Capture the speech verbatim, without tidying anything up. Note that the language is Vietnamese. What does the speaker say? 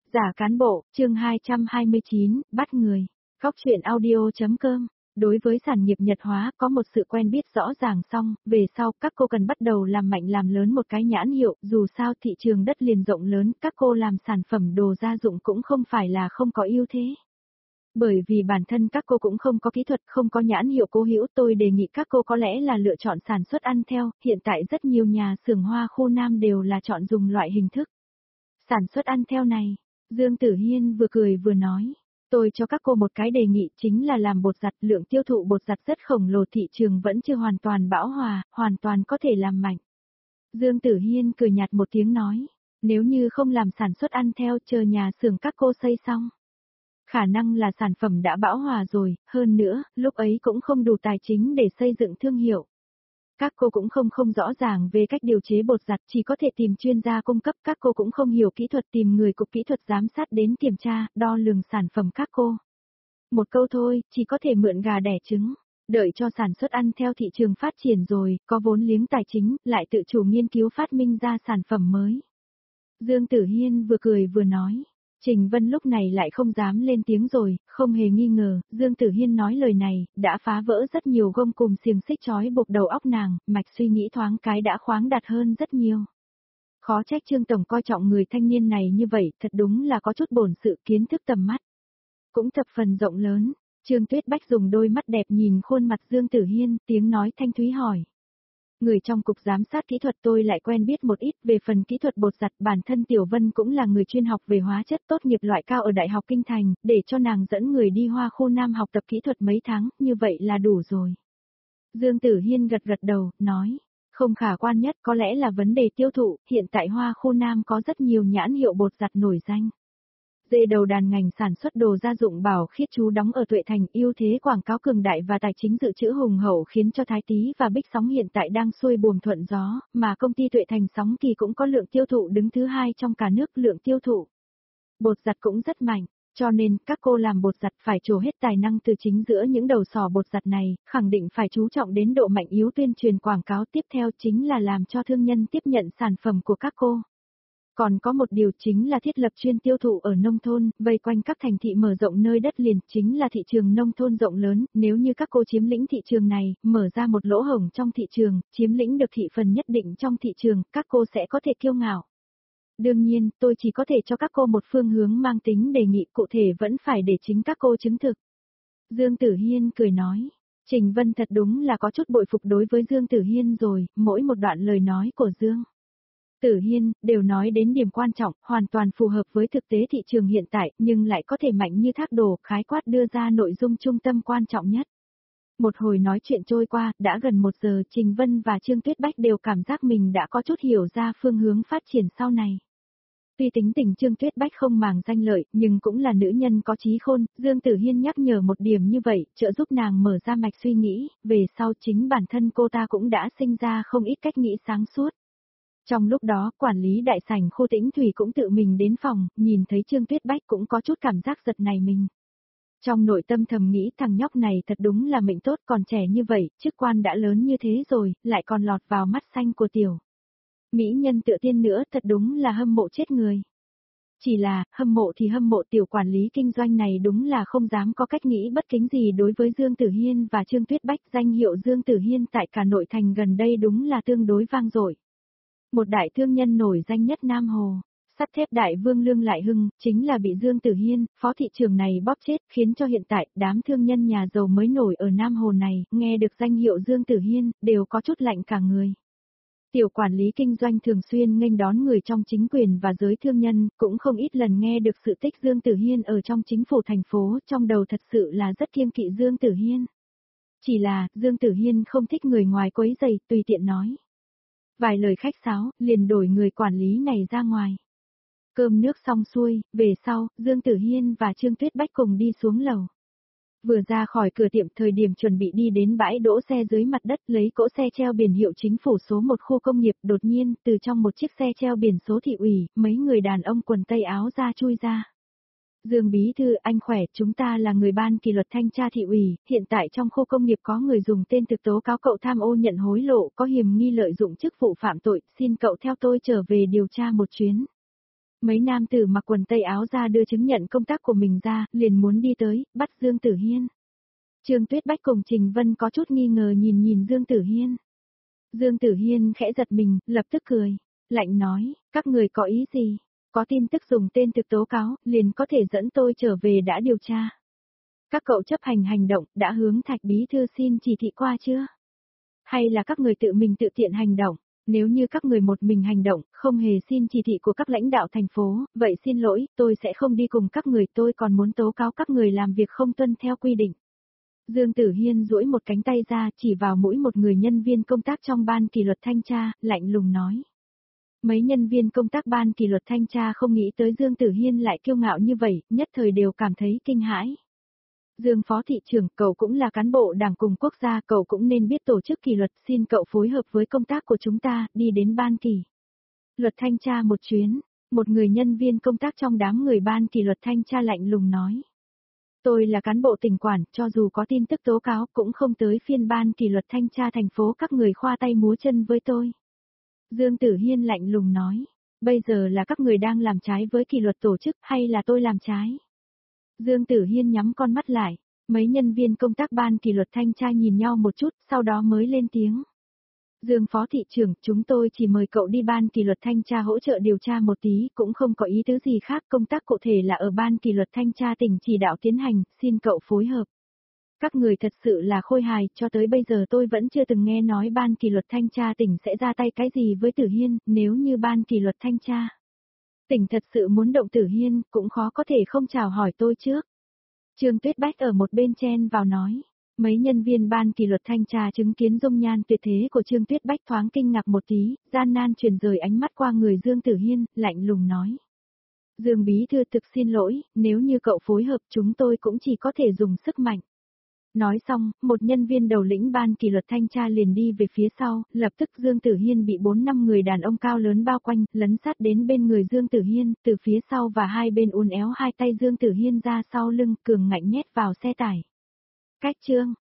Giả cán bộ, chương hai trăm hai mươi chín, bắt người. Góc truyện audio.com. Đối với sản nghiệp Nhật hóa có một sự quen biết rõ ràng xong, về sau các cô cần bắt đầu làm mạnh làm lớn một cái nhãn hiệu, dù sao thị trường đất liền rộng lớn, các cô làm sản phẩm đồ gia dụng cũng không phải là không có ưu thế. Bởi vì bản thân các cô cũng không có kỹ thuật, không có nhãn hiệu cố hữu, tôi đề nghị các cô có lẽ là lựa chọn sản xuất ăn theo, hiện tại rất nhiều nhà xưởng hoa khu Nam đều là chọn dùng loại hình thức. Sản xuất ăn theo này. Dương Tử Hiên vừa cười vừa nói, tôi cho các cô một cái đề nghị chính là làm bột giặt, lượng tiêu thụ bột giặt rất khổng lồ, thị trường vẫn chưa hoàn toàn bão hòa, hoàn toàn có thể làm mạnh. Dương Tử Hiên cười nhạt một tiếng nói, nếu như không làm sản xuất ăn theo, chờ nhà xưởng các cô xây xong. Khả năng là sản phẩm đã bão hòa rồi, hơn nữa, lúc ấy cũng không đủ tài chính để xây dựng thương hiệu. Các cô cũng không không rõ ràng về cách điều chế bột giặt, chỉ có thể tìm chuyên gia cung cấp, các cô cũng không hiểu kỹ thuật, tìm người cục kỹ thuật giám sát đến kiểm tra, đo lường sản phẩm các cô. Một câu thôi, chỉ có thể mượn gà đẻ trứng, đợi cho sản xuất ăn theo thị trường phát triển rồi, có vốn liếng tài chính, lại tự chủ nghiên cứu phát minh ra sản phẩm mới. Dương Tử Hiên vừa cười vừa nói. Trình Vân lúc này lại không dám lên tiếng rồi, không hề nghi ngờ, Dương Tử Hiên nói lời này, đã phá vỡ rất nhiều gông cùm xiềng xích trói buộc đầu óc nàng, mạch suy nghĩ thoáng cái đã khoáng đạt hơn rất nhiều. Khó trách Trương Tổng coi trọng người thanh niên này như vậy, thật đúng là có chút bổn sự, kiến thức tầm mắt. Cũng thập phần rộng lớn, Trương Tuyết Bách dùng đôi mắt đẹp nhìn khuôn mặt Dương Tử Hiên, tiếng nói thanh thúy hỏi. Người trong cục giám sát kỹ thuật tôi lại quen biết một ít về phần kỹ thuật bột giặt, bản thân Tiểu Vân cũng là người chuyên học về hóa chất, tốt nghiệp loại cao ở Đại học Kinh Thành, để cho nàng dẫn người đi Hoa khu Nam học tập kỹ thuật mấy tháng, như vậy là đủ rồi. Dương Tử Hiên gật gật đầu, nói, không khả quan nhất có lẽ là vấn đề tiêu thụ, hiện tại Hoa khu Nam có rất nhiều nhãn hiệu bột giặt nổi danh. Dê đầu đàn ngành sản xuất đồ gia dụng Bảo Khiết chú đóng ở Tuệ Thành, ưu thế quảng cáo cường đại và tài chính dự trữ hùng hậu khiến cho Thái Tý và Bích Sóng hiện tại đang xuôi buồm thuận gió, mà công ty Tuệ Thành Sóng Kỳ cũng có lượng tiêu thụ đứng thứ hai trong cả nước, lượng tiêu thụ. Bột giặt cũng rất mạnh, cho nên các cô làm bột giặt phải trổ hết tài năng từ chính giữa những đầu sỏ bột giặt này, khẳng định phải chú trọng đến độ mạnh yếu tuyên truyền quảng cáo, tiếp theo chính là làm cho thương nhân tiếp nhận sản phẩm của các cô. Còn có một điều chính là thiết lập chuyên tiêu thụ ở nông thôn, vây quanh các thành thị mở rộng nơi đất liền, chính là thị trường nông thôn rộng lớn, nếu như các cô chiếm lĩnh thị trường này, mở ra một lỗ hổng trong thị trường, chiếm lĩnh được thị phần nhất định trong thị trường, các cô sẽ có thể kiêu ngạo. Đương nhiên, tôi chỉ có thể cho các cô một phương hướng mang tính đề nghị, cụ thể vẫn phải để chính các cô chứng thực. Dương Tử Hiên cười nói. Trình Vân thật đúng là có chút bội phục đối với Dương Tử Hiên rồi, mỗi một đoạn lời nói của Dương Tử Hiên, đều nói đến điểm quan trọng, hoàn toàn phù hợp với thực tế thị trường hiện tại, nhưng lại có thể mạnh như thác đổ, khái quát đưa ra nội dung trung tâm quan trọng nhất. Một hồi nói chuyện trôi qua, đã gần một giờ, Trình Vân và Trương Tuyết Bách đều cảm giác mình đã có chút hiểu ra phương hướng phát triển sau này. Tuy tính tình Trương Tuyết Bách không màng danh lợi, nhưng cũng là nữ nhân có trí khôn, Dương Tử Hiên nhắc nhở một điểm như vậy, trợ giúp nàng mở ra mạch suy nghĩ, về sau chính bản thân cô ta cũng đã sinh ra không ít cách nghĩ sáng suốt. Trong lúc đó, quản lý đại sảnh khu Tĩnh Thủy cũng tự mình đến phòng, nhìn thấy Trương Tuyết Bách cũng có chút cảm giác giật này mình. Trong nội tâm thầm nghĩ thằng nhóc này thật đúng là mệnh tốt, còn trẻ như vậy, chức quan đã lớn như thế rồi, lại còn lọt vào mắt xanh của tiểu mỹ nhân tựa tiên nữa, thật đúng là hâm mộ chết người. Chỉ là, hâm mộ thì hâm mộ, tiểu quản lý kinh doanh này đúng là không dám có cách nghĩ bất kính gì đối với Dương Tử Hiên và Trương Tuyết Bách, danh hiệu Dương Tử Hiên tại cả nội thành gần đây đúng là tương đối vang dội. Một đại thương nhân nổi danh nhất Nam Hồ, sắt thép đại vương Lương Lại Hưng, chính là bị Dương Tử Hiên, phó thị trường này bóp chết, khiến cho hiện tại, đám thương nhân nhà giàu mới nổi ở Nam Hồ này, nghe được danh hiệu Dương Tử Hiên, đều có chút lạnh cả người. Tiểu quản lý kinh doanh thường xuyên nghênh đón người trong chính quyền và giới thương nhân, cũng không ít lần nghe được sự tích Dương Tử Hiên ở trong chính phủ thành phố, trong đầu thật sự là rất kiêng kỵ Dương Tử Hiên. Chỉ là, Dương Tử Hiên không thích người ngoài quấy rầy, tùy tiện nói. Vài lời khách sáo, liền đổi người quản lý này ra ngoài. Cơm nước xong xuôi, về sau, Dương Tử Hiên và Trương Tuyết Bách cùng đi xuống lầu. Vừa ra khỏi cửa tiệm, thời điểm chuẩn bị đi đến bãi đỗ xe dưới mặt đất, lấy cỗ xe treo biển hiệu chính phủ số một khu công nghiệp, đột nhiên, từ trong một chiếc xe treo biển số thị ủy, mấy người đàn ông quần tây áo da chui ra. Dương bí thư, anh khỏe, chúng ta là người ban kỷ luật thanh tra thị ủy, hiện tại trong khu công nghiệp có người dùng tên thực tố cáo cậu tham ô nhận hối lộ, có hiểm nghi lợi dụng chức vụ phạm tội, xin cậu theo tôi trở về điều tra một chuyến. Mấy nam tử mặc quần tây áo ra đưa chứng nhận công tác của mình ra, liền muốn đi tới, bắt Dương Tử Hiên. Trương Tuyết Bách cùng Trình Vân có chút nghi ngờ nhìn nhìn Dương Tử Hiên. Dương Tử Hiên khẽ giật mình, lập tức cười, lạnh nói, các người có ý gì? Có tin tức dùng tên thực tố cáo, liền có thể dẫn tôi trở về đã điều tra. Các cậu chấp hành hành động, đã hướng Thạch Bí Thư xin chỉ thị qua chưa? Hay là các người tự mình tự tiện hành động? Nếu như các người một mình hành động, không hề xin chỉ thị của các lãnh đạo thành phố, vậy xin lỗi, tôi sẽ không đi cùng các người, tôi còn muốn tố cáo các người làm việc không tuân theo quy định. Dương Tử Hiên duỗi một cánh tay ra chỉ vào mũi một người nhân viên công tác trong ban kỷ luật thanh tra, lạnh lùng nói. Mấy nhân viên công tác ban kỷ luật thanh tra không nghĩ tới Dương Tử Hiên lại kiêu ngạo như vậy, nhất thời đều cảm thấy kinh hãi. Dương Phó Thị trưởng, cậu cũng là cán bộ đảng cùng quốc gia, cậu cũng nên biết tổ chức kỷ luật, xin cậu phối hợp với công tác của chúng ta, đi đến ban kỷ luật thanh tra một chuyến. Một người nhân viên công tác trong đám người ban kỷ luật thanh tra lạnh lùng nói. Tôi là cán bộ tỉnh quản, cho dù có tin tức tố cáo cũng không tới phiên ban kỷ luật thanh tra thành phố các người khoa tay múa chân với tôi. Dương Tử Hiên lạnh lùng nói, bây giờ là các người đang làm trái với kỷ luật tổ chức hay là tôi làm trái? Dương Tử Hiên nhắm con mắt lại, mấy nhân viên công tác ban kỷ luật thanh tra nhìn nhau một chút, sau đó mới lên tiếng. Dương Phó Thị trưởng, chúng tôi chỉ mời cậu đi ban kỷ luật thanh tra hỗ trợ điều tra một tí, cũng không có ý tứ gì khác, công tác cụ thể là ở ban kỷ luật thanh tra tỉnh chỉ đạo tiến hành, xin cậu phối hợp. Các người thật sự là khôi hài, cho tới bây giờ tôi vẫn chưa từng nghe nói ban kỷ luật thanh tra tỉnh sẽ ra tay cái gì với Tử Hiên, nếu như ban kỷ luật thanh tra tỉnh thật sự muốn động Tử Hiên, cũng khó có thể không chào hỏi tôi trước. Trương Tuyết Bách ở một bên chen vào nói. Mấy nhân viên ban kỷ luật thanh tra chứng kiến dung nhan tuyệt thế của Trương Tuyết Bách thoáng kinh ngạc một tí, gian nan chuyển rời ánh mắt qua người Dương Tử Hiên, lạnh lùng nói. Dương Bí Thư thực xin lỗi, nếu như cậu phối hợp chúng tôi cũng chỉ có thể dùng sức mạnh. Nói xong, một nhân viên đầu lĩnh ban kỷ luật thanh tra liền đi về phía sau, lập tức Dương Tử Hiên bị bốn năm người đàn ông cao lớn bao quanh, lấn sát đến bên người Dương Tử Hiên, từ phía sau và hai bên uốn éo hai tay Dương Tử Hiên ra sau lưng, cường ngạnh nhét vào xe tải. Cách chương